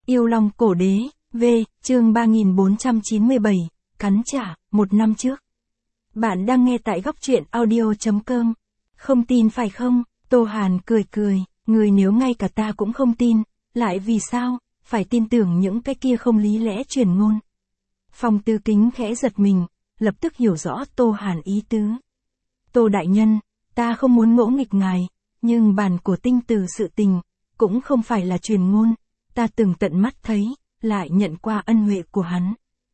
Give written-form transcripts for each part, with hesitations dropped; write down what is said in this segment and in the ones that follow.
Yêu Long Cổ Đế, V, chương 3497, cắn trả, 1 năm trước. Bạn đang nghe tại góc truyện audio.com. Không tin phải không? Tô Hàn cười cười, người nếu ngay cả ta cũng không tin, lại vì sao, phải tin tưởng những cái kia không lý lẽ truyền ngôn. Phong Tư Kính khẽ giật mình, lập tức hiểu rõ Tô Hàn ý tứ. Tô đại nhân, ta không muốn ngỗ nghịch ngài, nhưng bản của tinh từ sự tình, cũng không phải là truyền ngôn, ta từng tận mắt thấy, lại nhận qua ân huệ của hắn.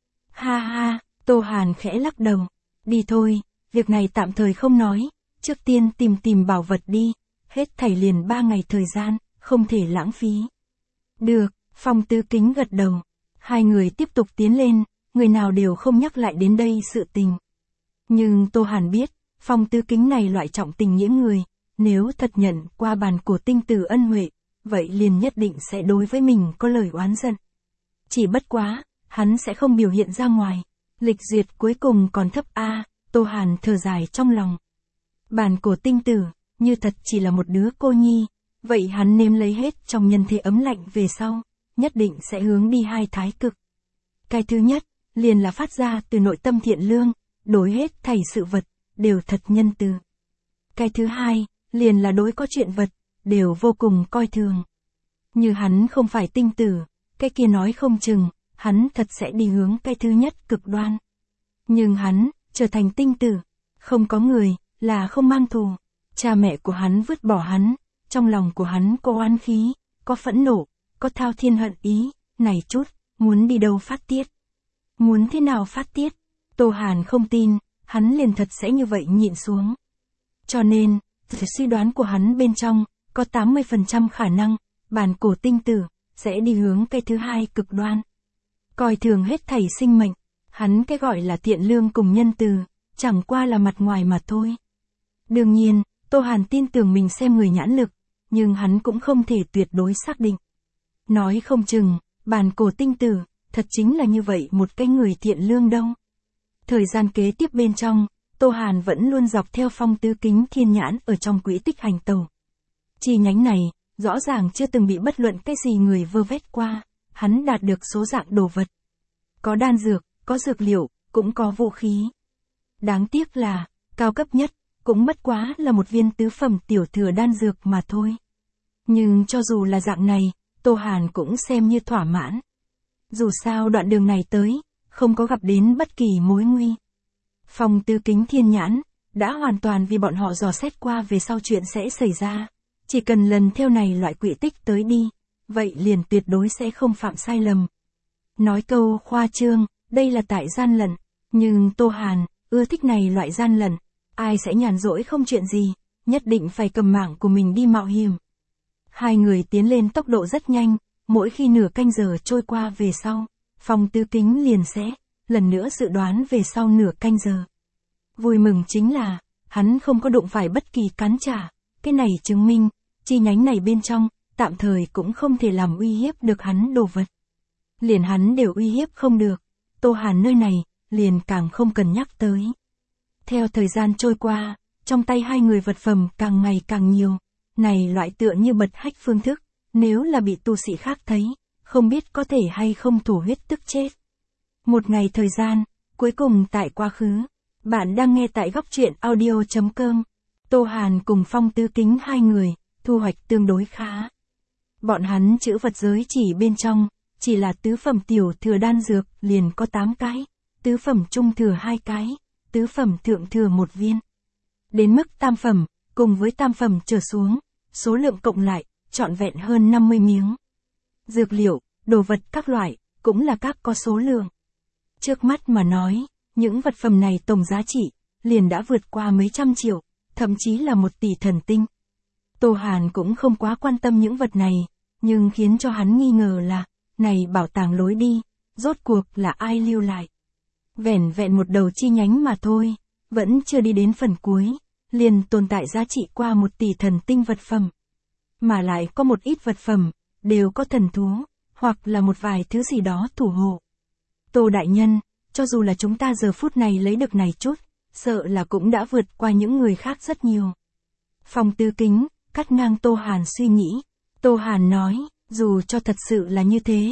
Ha ha, Tô Hàn khẽ lắc đầu, đi thôi, việc này tạm thời không nói, trước tiên tìm bảo vật đi, hết thảy liền 3 ngày thời gian, không thể lãng phí. Được, Phong Tư Kính gật đầu, hai người tiếp tục tiến lên, người nào đều không nhắc lại đến đây sự tình. Nhưng Tô Hàn biết, Phong Tư Kính này loại trọng tình nghĩa người, nếu thật nhận qua bàn của tinh từ ân huệ, vậy liền nhất định sẽ đối với mình có lời oán giận. Chỉ bất quá, hắn sẽ không biểu hiện ra ngoài, lịch duyệt cuối cùng còn thấp a. Tô Hàn thở dài trong lòng. Bàn của tinh tử, như thật chỉ là một đứa cô nhi, vậy hắn nếm lấy hết trong nhân thế ấm lạnh về sau, nhất định sẽ hướng đi hai thái cực. Cái thứ nhất, liền là phát ra từ nội tâm thiện lương, đối hết thảy sự vật, đều thật nhân từ. Cái thứ hai, liền là đối có chuyện vật, đều vô cùng coi thường. Như hắn không phải tinh tử, cái kia nói không chừng, hắn thật sẽ đi hướng cái thứ nhất cực đoan. Nhưng hắn, trở thành tinh tử, không có người, là không mang thù. Cha mẹ của hắn vứt bỏ hắn, trong lòng của hắn có oán khí, có phẫn nộ, có thao thiên hận ý, này chút, muốn đi đâu phát tiết. Muốn thế nào phát tiết? Tô Hàn không tin, hắn liền thật sẽ như vậy nhịn xuống. Cho nên, suy đoán của hắn bên trong, có 80% khả năng, bản cổ tinh tử, sẽ đi hướng cái thứ hai cực đoan. Coi thường hết thảy sinh mệnh, hắn cái gọi là thiện lương cùng nhân từ, chẳng qua là mặt ngoài mà thôi. Đương nhiên, Tô Hàn tin tưởng mình xem người nhãn lực, nhưng hắn cũng không thể tuyệt đối xác định. Nói không chừng, bản cổ tinh tử, thật chính là như vậy một cái người thiện lương đâu. Thời gian kế tiếp bên trong, Tô Hàn vẫn luôn dọc theo Phong Tư Kính thiên nhãn ở trong quỹ tích hành tẩu. Chi nhánh này, rõ ràng chưa từng bị bất luận cái gì người vơ vét qua, hắn đạt được số dạng đồ vật. Có đan dược, có dược liệu, cũng có vũ khí. Đáng tiếc là, cao cấp nhất, cũng bất quá là một viên tứ phẩm tiểu thừa đan dược mà thôi. Nhưng cho dù là dạng này, Tô Hàn cũng xem như thỏa mãn. Dù sao đoạn đường này tới, không có gặp đến bất kỳ mối nguy. Phong Tư Kính thiên nhãn, đã hoàn toàn vì bọn họ dò xét qua về sau chuyện sẽ xảy ra. Chỉ cần lần theo này loại quỹ tích tới đi, vậy liền tuyệt đối sẽ không phạm sai lầm. Nói câu khoa trương, đây là tại gian lận, nhưng Tô Hàn, ưa thích này loại gian lận, ai sẽ nhàn rỗi không chuyện gì, nhất định phải cầm mạng của mình đi mạo hiểm. Hai người tiến lên tốc độ rất nhanh, mỗi khi nửa canh giờ trôi qua về sau, Phong Tư Kính liền sẽ, lần nữa dự đoán về sau nửa canh giờ. Vui mừng chính là, hắn không có đụng phải bất kỳ cắn trả, cái này chứng minh, chi nhánh này bên trong, tạm thời cũng không thể làm uy hiếp được hắn đồ vật. Liền hắn đều uy hiếp không được, Tô Hàn nơi này, liền càng không cần nhắc tới. Theo thời gian trôi qua, trong tay hai người vật phẩm càng ngày càng nhiều, này loại tựa như bật hách phương thức, nếu là bị tu sĩ khác thấy, không biết có thể hay không thổ huyết tức chết. Một ngày thời gian, cuối cùng tại quá khứ, bạn đang nghe tại góc truyện audio.com. Tô Hàn cùng Phong Tư Kính hai người, thu hoạch tương đối khá. Bọn hắn chữ vật giới chỉ bên trong, chỉ là tứ phẩm tiểu thừa đan dược liền có 8 cái, tứ phẩm trung thừa 2 cái, tứ phẩm thượng thừa 1 viên. Đến mức tam phẩm, cùng với tam phẩm trở xuống, số lượng cộng lại, trọn vẹn hơn 50 miếng. Dược liệu, đồ vật các loại, cũng là các có số lượng. Trước mắt mà nói, những vật phẩm này tổng giá trị, liền đã vượt qua mấy trăm triệu, thậm chí là 1 tỷ thần tinh. Tô Hàn cũng không quá quan tâm những vật này, nhưng khiến cho hắn nghi ngờ là, này bảo tàng lối đi, rốt cuộc là ai lưu lại. Vẻn vẹn một đầu chi nhánh mà thôi, vẫn chưa đi đến phần cuối, liền tồn tại giá trị qua 1 tỷ thần tinh vật phẩm. Mà lại có một ít vật phẩm, đều có thần thú, hoặc là một vài thứ gì đó thủ hộ. Tô đại nhân, cho dù là chúng ta giờ phút này lấy được này chút, sợ là cũng đã vượt qua những người khác rất nhiều. Phong Tư Kính, cắt ngang Tô Hàn suy nghĩ. Tô Hàn nói, dù cho thật sự là như thế,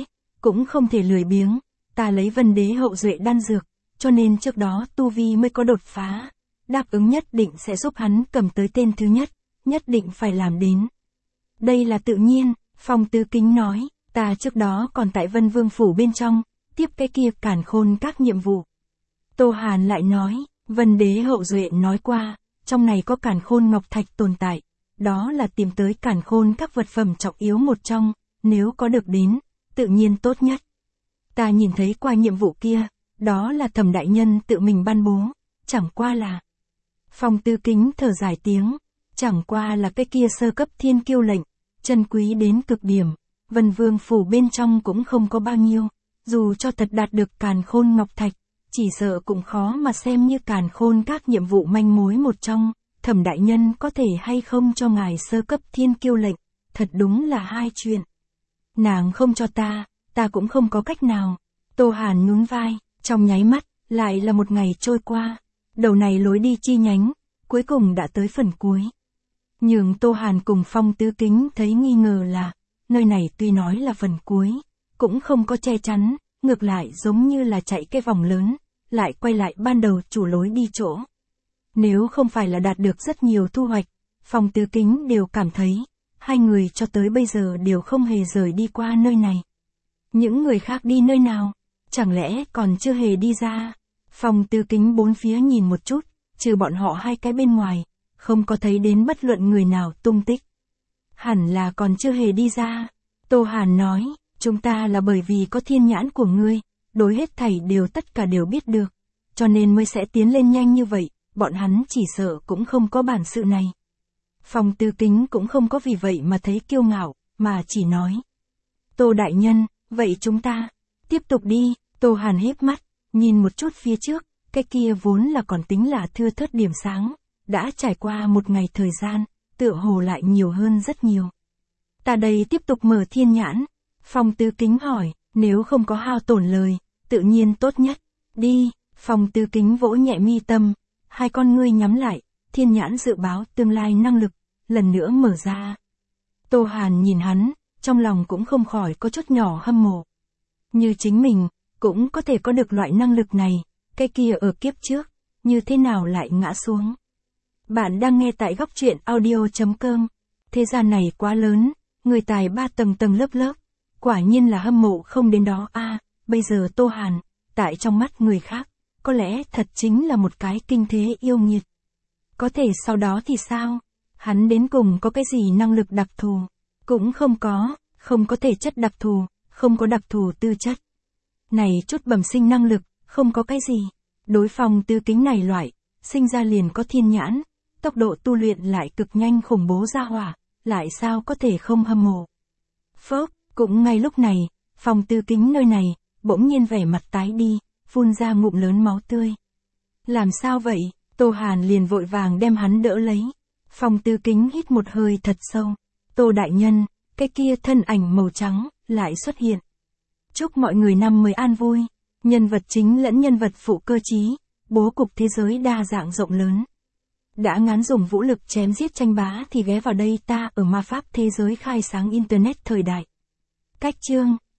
cũng không thể lười biếng, ta lấy Vân Đế hậu duệ đan dược, cho nên trước đó tu vi mới có đột phá. Đáp ứng nhất định sẽ giúp hắn cầm tới tên thứ nhất định phải làm đến. Đây là tự nhiên, Phong Tứ Kính nói, ta trước đó còn tại Vân Vương phủ bên trong, tiếp cái kia càn khôn các nhiệm vụ. Tô Hàn lại nói, Vân Đế hậu duệ nói qua, trong này có càn khôn ngọc thạch tồn tại, đó là tìm tới càn khôn các vật phẩm trọng yếu một trong, nếu có được đến, tự nhiên tốt nhất. Ta nhìn thấy qua nhiệm vụ kia, đó là Thẩm đại nhân tự mình ban bố, chẳng qua là. Phong Tứ Kính thở dài tiếng, chẳng qua là cái kia sơ cấp thiên kiêu lệnh, chân quý đến cực điểm, Vân Vương phủ bên trong cũng không có bao nhiêu, dù cho thật đạt được càn khôn ngọc thạch, chỉ sợ cũng khó mà xem như càn khôn các nhiệm vụ manh mối một trong, Thẩm đại nhân có thể hay không cho ngài sơ cấp thiên kiêu lệnh, thật đúng là hai chuyện. Nàng không cho ta cũng không có cách nào. Tô Hàn nhún vai, trong nháy mắt, lại là một ngày trôi qua, đầu này lối đi chi nhánh, cuối cùng đã tới phần cuối. Nhưng Tô Hàn cùng Phong Tứ Kính thấy nghi ngờ là, nơi này tuy nói là phần cuối, cũng không có che chắn, ngược lại giống như là chạy cái vòng lớn, lại quay lại ban đầu chủ lối đi chỗ. Nếu không phải là đạt được rất nhiều thu hoạch, Phong Tứ Kính đều cảm thấy, hai người cho tới bây giờ đều không hề rời đi qua nơi này. Những người khác đi nơi nào? Chẳng lẽ còn chưa hề đi ra? Phong Tứ Kính bốn phía nhìn một chút, trừ bọn họ hai cái bên ngoài, không có thấy đến bất luận người nào tung tích. Hẳn là còn chưa hề đi ra. Tô Hàn nói, chúng ta là bởi vì có thiên nhãn của ngươi, đối hết thảy đều tất cả đều biết được, cho nên mới sẽ tiến lên nhanh như vậy, bọn hắn chỉ sợ cũng không có bản sự này. Phong Tứ Kính cũng không có vì vậy mà thấy kiêu ngạo, mà chỉ nói. Tô đại nhân, vậy chúng ta, tiếp tục đi. Tô Hàn híp mắt, nhìn một chút phía trước, cái kia vốn là còn tính là thưa thớt điểm sáng, đã trải qua một ngày thời gian, tựa hồ lại nhiều hơn rất nhiều. Ta đây tiếp tục mở thiên nhãn. Phong Tứ Kính hỏi, nếu không có hao tổn lời, tự nhiên tốt nhất. Đi. Phong Tứ Kính vỗ nhẹ mi tâm, hai con ngươi nhắm lại, thiên nhãn dự báo tương lai năng lực, lần nữa mở ra. Tô Hàn nhìn hắn, trong lòng cũng không khỏi có chút nhỏ hâm mộ. Như chính mình, cũng có thể có được loại năng lực này, cái kia ở kiếp trước, như thế nào lại ngã xuống. Bạn đang nghe tại góc truyện audio.com. Thế gian này quá lớn, người tài ba tầng tầng lớp lớp, quả nhiên là hâm mộ không đến đó a. Bây giờ Tô Hàn, tại trong mắt người khác, có lẽ thật chính là một cái kinh thế yêu nghiệt. Có thể sau đó thì sao? Hắn đến cùng có cái gì năng lực đặc thù? Cũng không có thể chất đặc thù, không có đặc thù tư chất. Này chút bẩm sinh năng lực, không có cái gì. Đối Phong Tứ Kính này loại, sinh ra liền có thiên nhãn, tốc độ tu luyện lại cực nhanh khủng bố ra hỏa, lại sao có thể không hâm mộ. Phốc, cũng ngay lúc này, Phong Tứ Kính nơi này, bỗng nhiên vẻ mặt tái đi, phun ra ngụm lớn máu tươi. Làm sao vậy? Tô Hàn liền vội vàng đem hắn đỡ lấy. Phong Tứ Kính hít một hơi thật sâu. Tô đại nhân, cái kia thân ảnh màu trắng, lại xuất hiện. Chúc mọi người năm mới an vui. Nhân vật chính lẫn nhân vật phụ cơ trí, bố cục thế giới đa dạng rộng lớn. Đã ngán dùng vũ lực chém giết tranh bá thì ghé vào đây ta ở ma pháp thế giới khai sáng internet thời đại. Cách chương